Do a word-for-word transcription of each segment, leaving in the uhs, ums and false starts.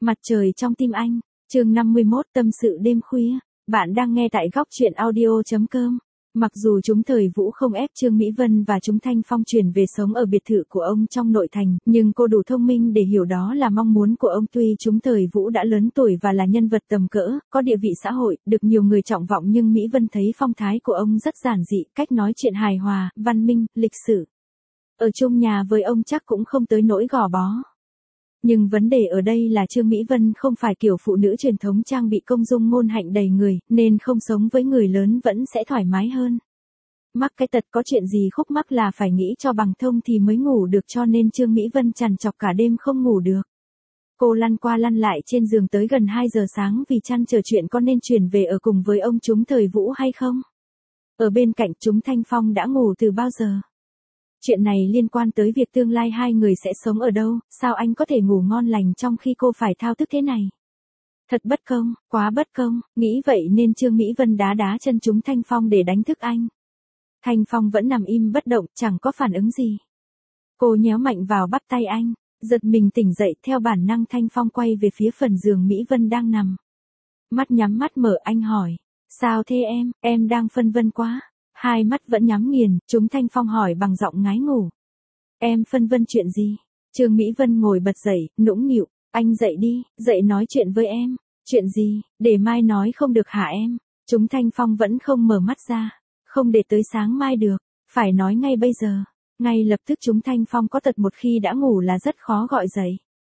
Mặt trời trong tim anh, chương năm mươi mốt tâm sự đêm khuya. Bạn đang nghe tại góc truyện audio.com. Mặc dù chúng thời Vũ không ép Trương Mỹ Vân và chúng Thanh Phong chuyển về sống ở biệt thự của ông trong nội thành, nhưng cô đủ thông minh để hiểu đó là mong muốn của ông. Tuy chúng thời Vũ đã lớn tuổi và là nhân vật tầm cỡ, có địa vị xã hội, được nhiều người trọng vọng, nhưng Mỹ Vân thấy phong thái của ông rất giản dị, cách nói chuyện hài hòa, văn minh, lịch sự. Ở chung nhà với ông chắc cũng không tới nỗi gò bó. Nhưng vấn đề ở đây là Trương Mỹ Vân không phải kiểu phụ nữ truyền thống trang bị công dung ngôn hạnh đầy người, nên không sống với người lớn vẫn sẽ thoải mái hơn. Mắc cái tật có chuyện gì khúc mắc là phải nghĩ cho bằng thông thì mới ngủ được, cho nên Trương Mỹ Vân trằn trọc cả đêm không ngủ được. Cô lăn qua lăn lại trên giường tới gần hai giờ sáng vì trăn trở chuyện có nên chuyển về ở cùng với ông chúng thời Vũ hay không. Ở bên cạnh chúng Thanh Phong đã ngủ từ bao giờ. Chuyện này liên quan tới việc tương lai hai người sẽ sống ở đâu, sao anh có thể ngủ ngon lành trong khi cô phải thao thức thế này? Thật bất công, quá bất công, nghĩ vậy nên Trương Mỹ Vân đá đá chân chúng Thanh Phong để đánh thức anh. Thanh Phong vẫn nằm im bất động, chẳng có phản ứng gì. Cô nhéo mạnh vào bắp tay anh, giật mình tỉnh dậy, theo bản năng Thanh Phong quay về phía phần giường Mỹ Vân đang nằm. Mắt nhắm mắt mở, anh hỏi, sao thế em, em đang phân vân quá. Hai mắt vẫn nhắm nghiền, chúng Thanh Phong hỏi bằng giọng ngái ngủ. Em phân vân chuyện gì? Trương Mỹ Vân ngồi bật dậy, nũng nịu, anh dậy đi, dậy nói chuyện với em. Chuyện gì, để mai nói không được hả em? Chúng Thanh Phong vẫn không mở mắt ra. Không để tới sáng mai được, phải nói ngay bây giờ. Ngay lập tức chúng Thanh Phong có tật một khi đã ngủ là rất khó gọi dậy.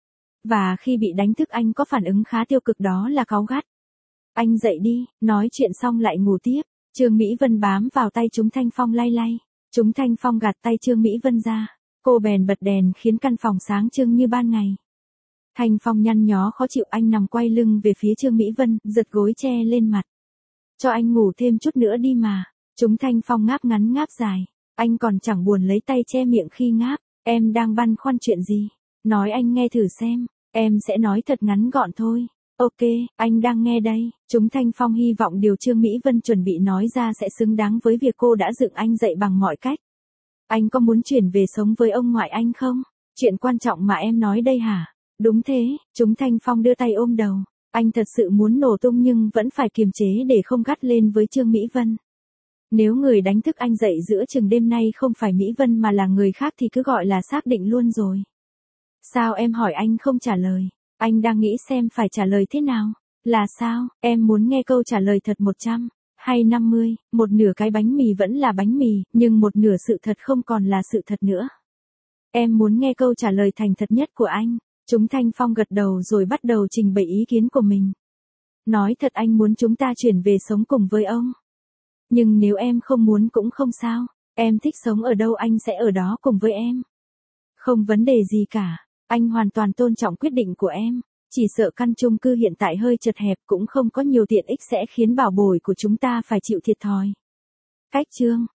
Và khi bị đánh thức anh có phản ứng khá tiêu cực, đó là cáu gắt. Anh dậy đi, nói chuyện xong lại ngủ tiếp. Trương Mỹ Vân bám vào tay chúng Thanh Phong lay lay. Chúng Thanh Phong gạt tay Trương Mỹ Vân ra. Cô bèn bật đèn khiến căn phòng sáng trưng như ban ngày. Thanh Phong nhăn nhó khó chịu, anh nằm quay lưng về phía Trương Mỹ Vân, giật gối che lên mặt. Cho anh ngủ thêm chút nữa đi mà. Chúng Thanh Phong ngáp ngắn ngáp dài. Anh còn chẳng buồn lấy tay che miệng khi ngáp. Em đang băn khoăn chuyện gì? Nói anh nghe thử xem. Em sẽ nói thật ngắn gọn thôi. Ok, anh đang nghe đây. Chúng Thanh Phong hy vọng điều Trương Mỹ Vân chuẩn bị nói ra sẽ xứng đáng với việc cô đã dựng anh dậy bằng mọi cách. Anh có muốn chuyển về sống với ông ngoại anh không? Chuyện quan trọng mà em nói đây hả? Đúng thế, chúng Thanh Phong đưa tay ôm đầu. Anh thật sự muốn nổ tung nhưng vẫn phải kiềm chế để không gắt lên với Trương Mỹ Vân. Nếu người đánh thức anh dậy giữa chừng đêm nay không phải Mỹ Vân mà là người khác thì cứ gọi là xác định luôn rồi. Sao em hỏi anh không trả lời? Anh đang nghĩ xem phải trả lời thế nào. Là sao, em muốn nghe câu trả lời thật một trăm, hay năm mươi, một nửa cái bánh mì vẫn là bánh mì, nhưng một nửa sự thật không còn là sự thật nữa. Em muốn nghe câu trả lời thành thật nhất của anh. Chúng Thanh Phong gật đầu rồi bắt đầu trình bày ý kiến của mình. Nói thật, anh muốn chúng ta chuyển về sống cùng với ông. Nhưng nếu em không muốn cũng không sao, em thích sống ở đâu anh sẽ ở đó cùng với em. Không vấn đề gì cả. Anh hoàn toàn tôn trọng quyết định của em, chỉ sợ căn chung cư hiện tại hơi chật hẹp cũng không có nhiều tiện ích sẽ khiến bảo bối của chúng ta phải chịu thiệt thòi. Cách chương